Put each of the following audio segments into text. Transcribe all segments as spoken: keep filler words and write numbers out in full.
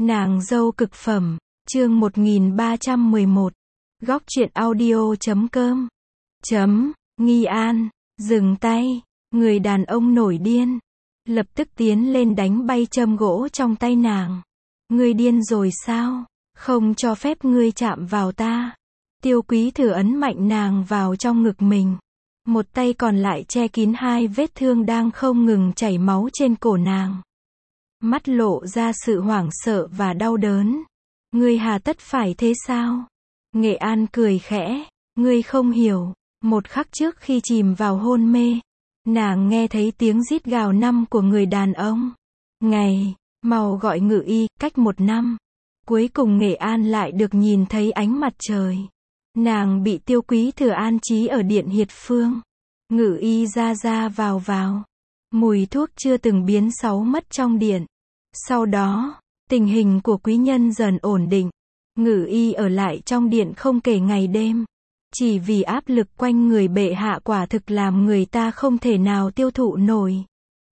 Nàng dâu cực phẩm, chương một nghìn ba trăm mười một, góc truyện audio chấm com, chấm, Nghi An, dừng tay, người đàn ông nổi điên, lập tức tiến lên đánh bay châm gỗ trong tay nàng. Ngươi điên rồi sao? Không cho phép ngươi chạm vào ta. Tiêu Quý Thừa ấn mạnh nàng vào trong ngực mình. Một tay còn lại che kín hai vết thương đang không ngừng chảy máu trên cổ nàng. Mắt lộ ra sự hoảng sợ và đau đớn. Ngươi hà tất phải thế sao? Nghệ An cười khẽ. Ngươi không hiểu. Một khắc trước khi chìm vào hôn mê, nàng nghe thấy tiếng rít gào năm của người đàn ông. Ngày, mau gọi ngự y, cách một năm. Cuối cùng Nghệ An lại được nhìn thấy ánh mặt trời. Nàng bị Tiêu Quý Thừa an trí ở điện Hiệt Phương. Ngự y ra ra vào vào. Mùi thuốc chưa từng biến xấu mất trong điện. Sau đó, tình hình của quý nhân dần ổn định. Ngự y ở lại trong điện không kể ngày đêm. Chỉ vì áp lực quanh người bệ hạ quả thực làm người ta không thể nào tiêu thụ nổi.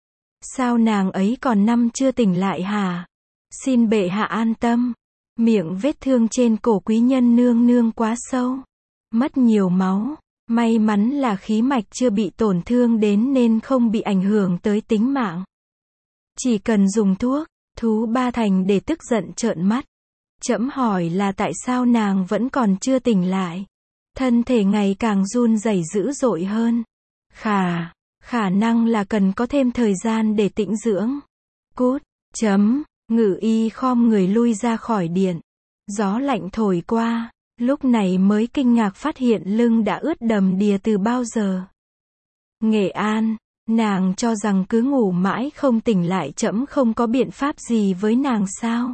Sao nàng ấy còn năm chưa tỉnh lại hả? Xin bệ hạ an tâm. Miệng vết thương trên cổ quý nhân nương nương quá sâu. Mất nhiều máu. May mắn là khí mạch chưa bị tổn thương đến nên không bị ảnh hưởng tới tính mạng. Chỉ cần dùng thuốc, thú ba thành để tức giận trợn mắt. Trẫm hỏi là tại sao nàng vẫn còn chưa tỉnh lại. Thân thể ngày càng run rẩy dữ dội hơn. Khả, khả năng là cần có thêm thời gian để tĩnh dưỡng. Cút, chấm, ngự y khom người lui ra khỏi điện. Gió lạnh thổi qua, lúc này mới kinh ngạc phát hiện lưng đã ướt đầm đìa từ bao giờ. Nghệ An, nàng cho rằng cứ ngủ mãi không tỉnh lại trẫm không có biện pháp gì với nàng sao?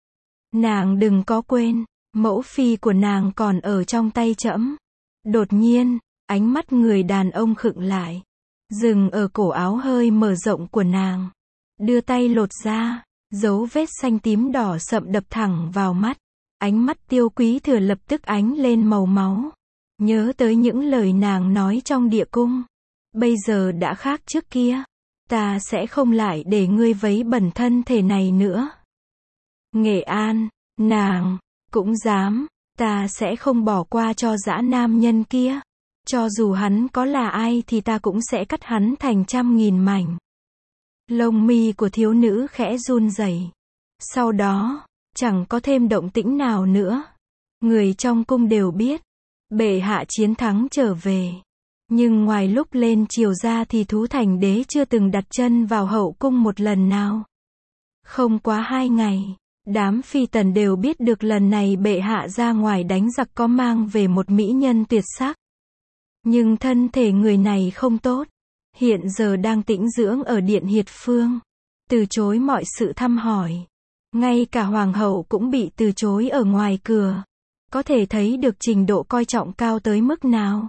Nàng đừng có quên, mẫu phi của nàng còn ở trong tay trẫm. Đột nhiên, ánh mắt người đàn ông khựng lại, dừng ở cổ áo hơi mở rộng của nàng. Đưa tay lột ra, dấu vết xanh tím đỏ sậm đập thẳng vào mắt. Ánh mắt Tiêu Quý Thừa lập tức ánh lên màu máu. Nhớ tới những lời nàng nói trong địa cung. Bây giờ đã khác trước kia. Ta sẽ không lại để ngươi vấy bẩn thân thể này nữa. Nghệ An, nàng, cũng dám, ta sẽ không bỏ qua cho dã nam nhân kia. Cho dù hắn có là ai thì ta cũng sẽ cắt hắn thành trăm nghìn mảnh. Lông mi của thiếu nữ khẽ run rẩy. Sau đó, chẳng có thêm động tĩnh nào nữa. Người trong cung đều biết, bệ hạ chiến thắng trở về. Nhưng ngoài lúc lên triều ra thì Thú Thành Đế chưa từng đặt chân vào hậu cung một lần nào. Không quá hai ngày, đám phi tần đều biết được lần này bệ hạ ra ngoài đánh giặc có mang về một mỹ nhân tuyệt sắc. Nhưng thân thể người này không tốt. Hiện giờ đang tĩnh dưỡng ở điện Hiệt Phương. Từ chối mọi sự thăm hỏi. Ngay cả hoàng hậu cũng bị từ chối ở ngoài cửa. Có thể thấy được trình độ coi trọng cao tới mức nào.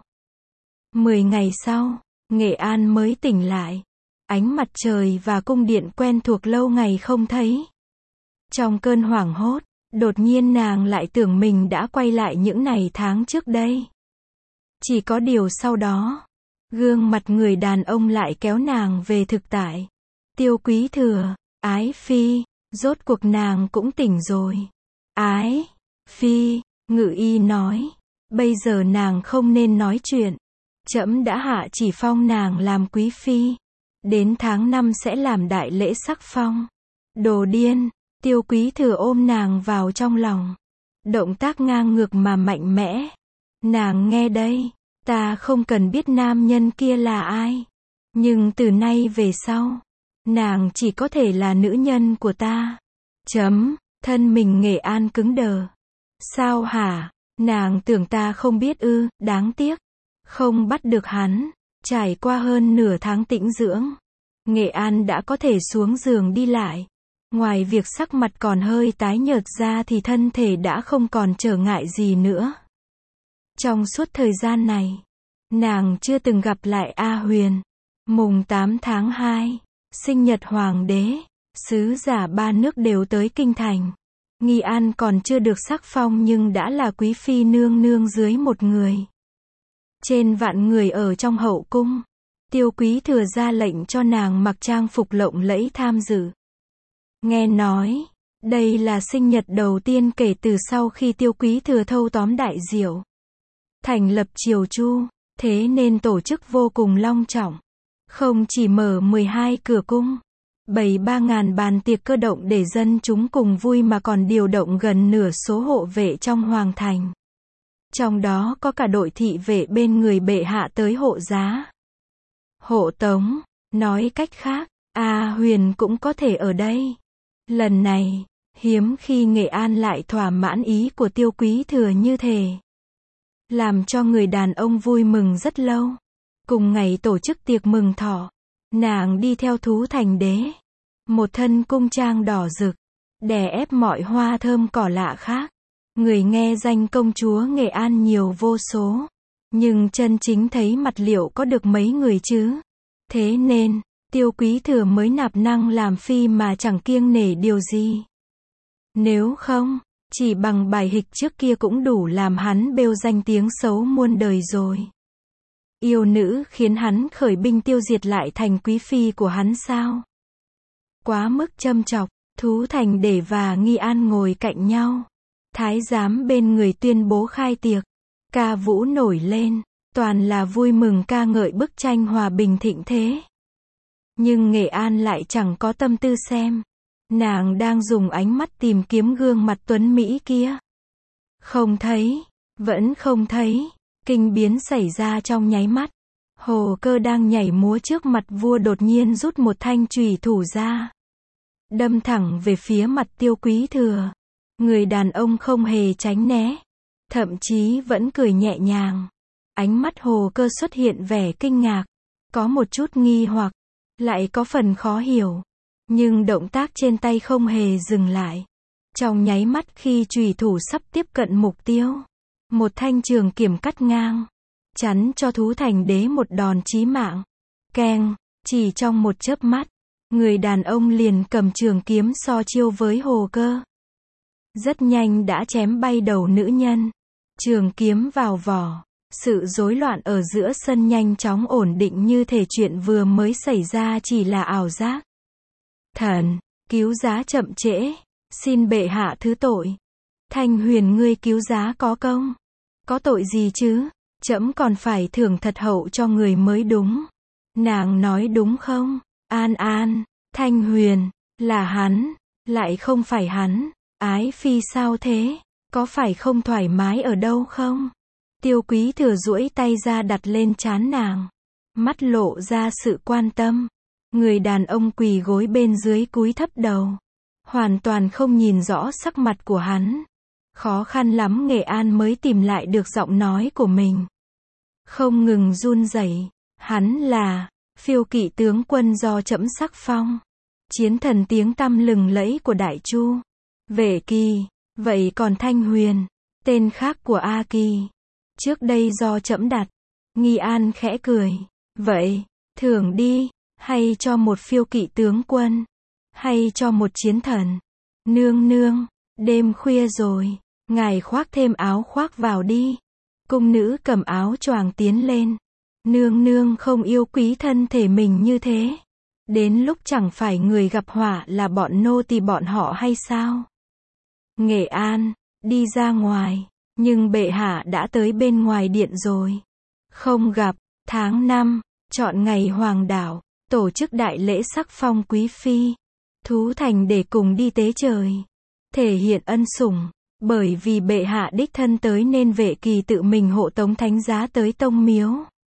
Mười ngày sau, Nghệ An mới tỉnh lại. Ánh mặt trời và cung điện quen thuộc lâu ngày không thấy. Trong cơn hoảng hốt, đột nhiên nàng lại tưởng mình đã quay lại những ngày tháng trước đây. Chỉ có điều sau đó, gương mặt người đàn ông lại kéo nàng về thực tại. Tiêu Quý Thừa, ái phi, rốt cuộc nàng cũng tỉnh rồi. Ái phi, ngự y nói, bây giờ nàng không nên nói chuyện. Trẫm đã hạ chỉ phong nàng làm quý phi. Đến tháng năm sẽ làm đại lễ sắc phong. Đồ điên, Tiêu Quý Thừa ôm nàng vào trong lòng. Động tác ngang ngược mà mạnh mẽ. Nàng nghe đây, ta không cần biết nam nhân kia là ai. Nhưng từ nay về sau, nàng chỉ có thể là nữ nhân của ta. Chấm, thân mình Nghệ An cứng đờ. Sao hả, nàng tưởng ta không biết ư, đáng tiếc. Không bắt được hắn. Trải qua hơn nửa tháng tĩnh dưỡng, Nghệ An đã có thể xuống giường đi lại. Ngoài việc sắc mặt còn hơi tái nhợt ra thì thân thể đã không còn trở ngại gì nữa. Trong suốt thời gian này, nàng chưa từng gặp lại A Huyền. Mùng tám tháng hai, sinh nhật hoàng đế, sứ giả ba nước đều tới kinh thành. Nghi An còn chưa được sắc phong nhưng đã là quý phi nương nương dưới một người. Trên vạn người ở trong hậu cung, Tiêu Quý Thừa ra lệnh cho nàng mặc trang phục lộng lẫy tham dự. Nghe nói, Đây là sinh nhật đầu tiên kể từ sau khi Tiêu Quý Thừa thâu tóm Đại Diệu, thành lập Triều Chu, thế nên tổ chức vô cùng long trọng. Không chỉ mở mười hai cửa cung, bày ba ngàn bàn tiệc cơ động để dân chúng cùng vui mà còn điều động gần nửa số hộ vệ trong hoàng thành. Trong đó có cả đội thị vệ bên người bệ hạ tới hộ giá, hộ tống. Nói cách khác, A Huyền cũng có thể ở đây. Lần này, hiếm khi Nghệ An lại thỏa mãn ý của Tiêu Quý Thừa như thế, làm cho người đàn ông vui mừng rất lâu. Cùng ngày tổ chức tiệc mừng thọ, nàng đi theo Thú Thành Đế, một thân cung trang đỏ rực, đè ép mọi hoa thơm cỏ lạ khác. Người nghe danh công chúa Nghệ An nhiều vô số, nhưng chân chính thấy mặt liệu có được mấy người chứ. Thế nên, Tiêu Quý Thừa mới nạp năng làm phi mà chẳng kiêng nể điều gì. Nếu không, chỉ bằng bài hịch trước kia cũng đủ làm hắn bêu danh tiếng xấu muôn đời rồi. Yêu nữ khiến hắn khởi binh tiêu diệt lại thành quý phi của hắn sao? Quá mức châm chọc. Thú Thành Đế và Nghi An ngồi cạnh nhau. Thái giám bên người tuyên bố khai tiệc. Ca vũ nổi lên, toàn là vui mừng ca ngợi bức tranh hòa bình thịnh thế. Nhưng Nghệ An lại chẳng có tâm tư xem. Nàng đang dùng ánh mắt tìm kiếm gương mặt tuấn Mỹ kia. Không thấy, vẫn không thấy. Kinh biến xảy ra trong nháy mắt. Hồ Cơ đang nhảy múa trước mặt vua đột nhiên rút một thanh chùy thủ ra, đâm thẳng về phía mặt Tiêu Quý Thừa. Người đàn ông không hề tránh né, thậm chí vẫn cười nhẹ nhàng. Ánh mắt Hồ Cơ xuất hiện vẻ kinh ngạc, có một chút nghi hoặc, lại có phần khó hiểu. Nhưng động tác trên tay không hề dừng lại. Trong nháy mắt khi chùy thủ sắp tiếp cận mục tiêu, một thanh trường kiếm cắt ngang, chắn cho Thú Thành Đế một đòn chí mạng. Keng, chỉ trong một chớp mắt, người đàn ông liền cầm trường kiếm so chiêu với Hồ Cơ. Rất nhanh đã chém bay đầu nữ nhân. Trường kiếm vào vỏ, sự rối loạn ở giữa sân nhanh chóng ổn định như thể chuyện vừa mới xảy ra chỉ là ảo giác. Thần, cứu giá chậm trễ, xin bệ hạ thứ tội. Thanh Huyền ngươi cứu giá có công. Có tội gì chứ, trẫm còn phải thưởng thật hậu cho người mới đúng. Nàng nói đúng không? An An, Thanh Huyền, là hắn, lại không phải hắn. Ái phi sao thế, có phải không thoải mái ở đâu không? Tiêu Quý Thừa duỗi tay ra đặt lên trán nàng, mắt lộ ra sự quan tâm. Người đàn ông quỳ gối bên dưới cúi thấp đầu, hoàn toàn không nhìn rõ sắc mặt của hắn. Khó khăn lắm Nghệ An mới tìm lại được giọng nói của mình, không ngừng run rẩy. Hắn là Phiêu Kỵ tướng quân do trẫm sắc phong, chiến thần tiếng tăm lừng lẫy của Đại Chu. Vệ Kỳ, vậy còn Thanh Huyền, tên khác của A Kỳ, trước đây do trẫm đặt. Nghi An khẽ cười, vậy, thưởng đi, hay cho một phiêu kỵ tướng quân, hay cho một chiến thần. Nương nương, đêm khuya rồi, ngài khoác thêm áo khoác vào đi. Cung nữ cầm áo choàng tiến lên. Nương nương không yêu quý thân thể mình như thế. Đến lúc chẳng phải người gặp họa là bọn nô tỳ bọn họ hay sao? Nghệ An, đi ra ngoài, nhưng bệ hạ đã tới bên ngoài điện rồi. Không gặp, tháng năm, chọn ngày hoàng đạo, tổ chức đại lễ sắc phong quý phi. Thú Thành để cùng đi tế trời, thể hiện ân sủng. Bởi vì bệ hạ đích thân tới nên Vệ Kỳ tự mình hộ tống thánh giá tới tông miếu.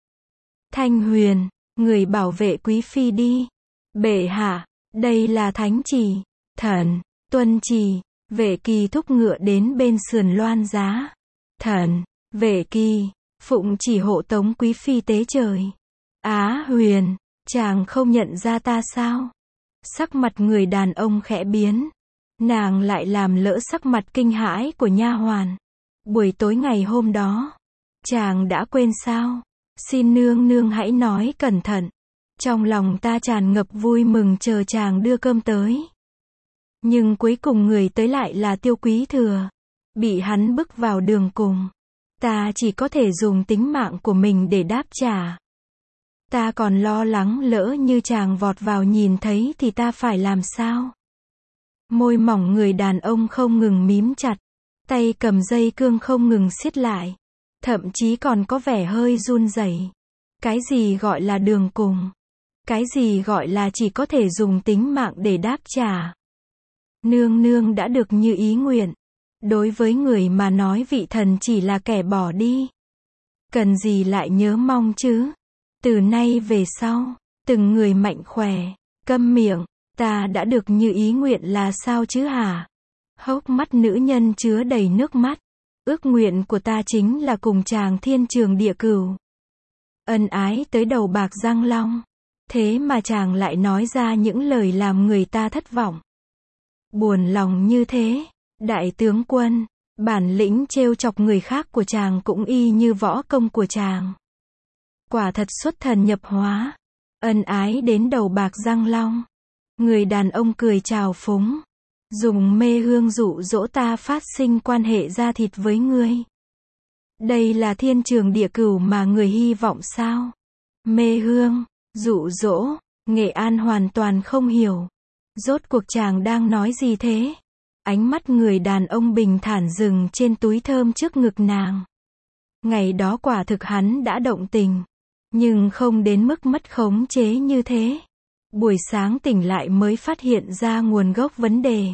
Thanh Huyền, người bảo vệ quý phi đi. Bệ hạ, đây là thánh chỉ. Thần, tuân chỉ. Vệ Kỳ thúc ngựa đến bên sườn loan giá. Thần, Vệ Kỳ, phụng chỉ hộ tống quý phi tế trời. Á Huyền, chàng không nhận ra ta sao? Sắc mặt người đàn ông khẽ biến. Nàng lại làm lỡ sắc mặt kinh hãi của nha hoàn. Buổi tối ngày hôm đó, chàng đã quên sao? Xin nương nương hãy nói cẩn thận. Trong lòng ta tràn ngập vui mừng chờ chàng đưa cơm tới. Nhưng cuối cùng người tới lại là Tiêu Quý Thừa. Bị hắn bức vào đường cùng. Ta chỉ có thể dùng tính mạng của mình để đáp trả. Ta còn lo lắng lỡ như chàng vọt vào nhìn thấy thì ta phải làm sao? Môi mỏng người đàn ông không ngừng mím chặt, tay cầm dây cương không ngừng siết lại, thậm chí còn có vẻ hơi run rẩy. Cái gì gọi là đường cùng? Cái gì gọi là chỉ có thể dùng tính mạng để đáp trả? Nương nương đã được như ý nguyện. Đối với người mà nói vị thần chỉ là kẻ bỏ đi, cần gì lại nhớ mong chứ? Từ nay về sau, từng người mạnh khỏe, câm miệng, ta đã được như ý nguyện là sao chứ hả? Hốc mắt nữ nhân chứa đầy nước mắt. Ước nguyện của ta chính là cùng chàng thiên trường địa cửu, ân ái tới đầu bạc răng long. Thế mà chàng lại nói ra những lời làm người ta thất vọng, buồn lòng như thế. Đại tướng quân, bản lĩnh trêu chọc người khác của chàng cũng y như võ công của chàng. Quả thật xuất thần nhập hóa, ân ái đến đầu bạc răng long. Người đàn ông cười trào phúng, dùng mê hương dụ dỗ ta phát sinh quan hệ da thịt với ngươi. Đây là thiên trường địa cửu mà người hy vọng sao? Mê hương, dụ dỗ, Nghệ An hoàn toàn không hiểu. Rốt cuộc chàng đang nói gì thế? Ánh mắt người đàn ông bình thản dừng trên túi thơm trước ngực nàng. Ngày đó quả thực hắn đã động tình, nhưng không đến mức mất khống chế như thế. Buổi sáng tỉnh lại mới phát hiện ra nguồn gốc vấn đề.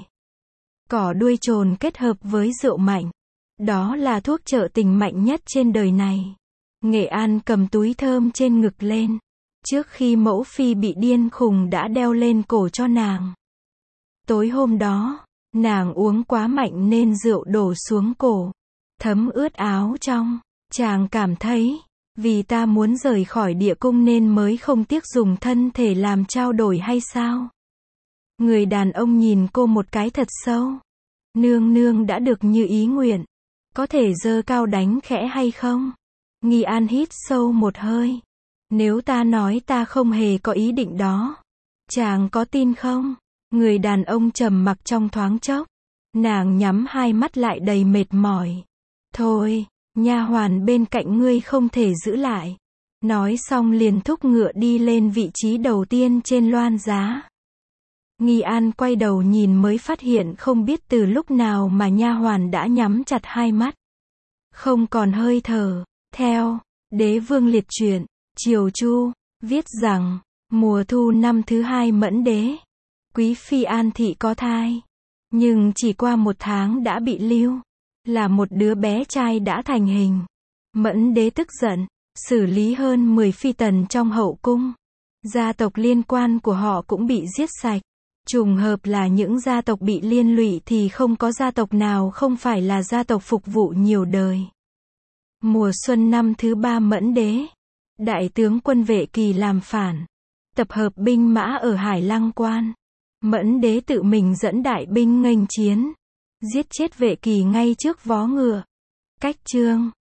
Cỏ đuôi trồn kết hợp với rượu mạnh. Đó là thuốc trợ tình mạnh nhất trên đời này. Nghệ An cầm túi thơm trên ngực lên. Trước khi mẫu phi bị điên khùng đã đeo lên cổ cho nàng. Tối hôm đó, nàng uống quá mạnh nên rượu đổ xuống cổ, thấm ướt áo trong. Chàng cảm thấy, vì ta muốn rời khỏi địa cung nên mới không tiếc dùng thân thể làm trao đổi hay sao? Người đàn ông nhìn cô một cái thật sâu. Nương nương đã được như ý nguyện. Có thể giơ cao đánh khẽ hay không? Nghi An hít sâu một hơi. Nếu ta nói ta không hề có ý định đó, chàng có tin không? Người đàn ông trầm mặc trong thoáng chốc. Nàng nhắm hai mắt lại đầy mệt mỏi. Thôi, nha hoàn bên cạnh ngươi không thể giữ lại. Nói xong liền thúc ngựa đi lên vị trí đầu tiên trên loan giá. Nghi An quay đầu nhìn mới phát hiện không biết từ lúc nào mà nha hoàn đã nhắm chặt hai mắt, không còn hơi thở. Theo Đế Vương Liệt Truyện, Triều Chu, viết rằng, mùa thu năm thứ hai Mẫn Đế, Quý Phi An Thị có thai, nhưng chỉ qua một tháng đã bị lưu, là một đứa bé trai đã thành hình. Mẫn Đế tức giận, xử lý hơn mười phi tần trong hậu cung. Gia tộc liên quan của họ cũng bị giết sạch. Trùng hợp là những gia tộc bị liên lụy thì không có gia tộc nào không phải là gia tộc phục vụ nhiều đời. Mùa xuân năm thứ ba Mẫn Đế, đại tướng quân Vệ Kỳ làm phản, tập hợp binh mã ở Hải Lăng Quan. Mẫn Đế tự mình dẫn đại binh nghênh chiến, giết chết Vệ Kỳ ngay trước vó ngựa. Cách chương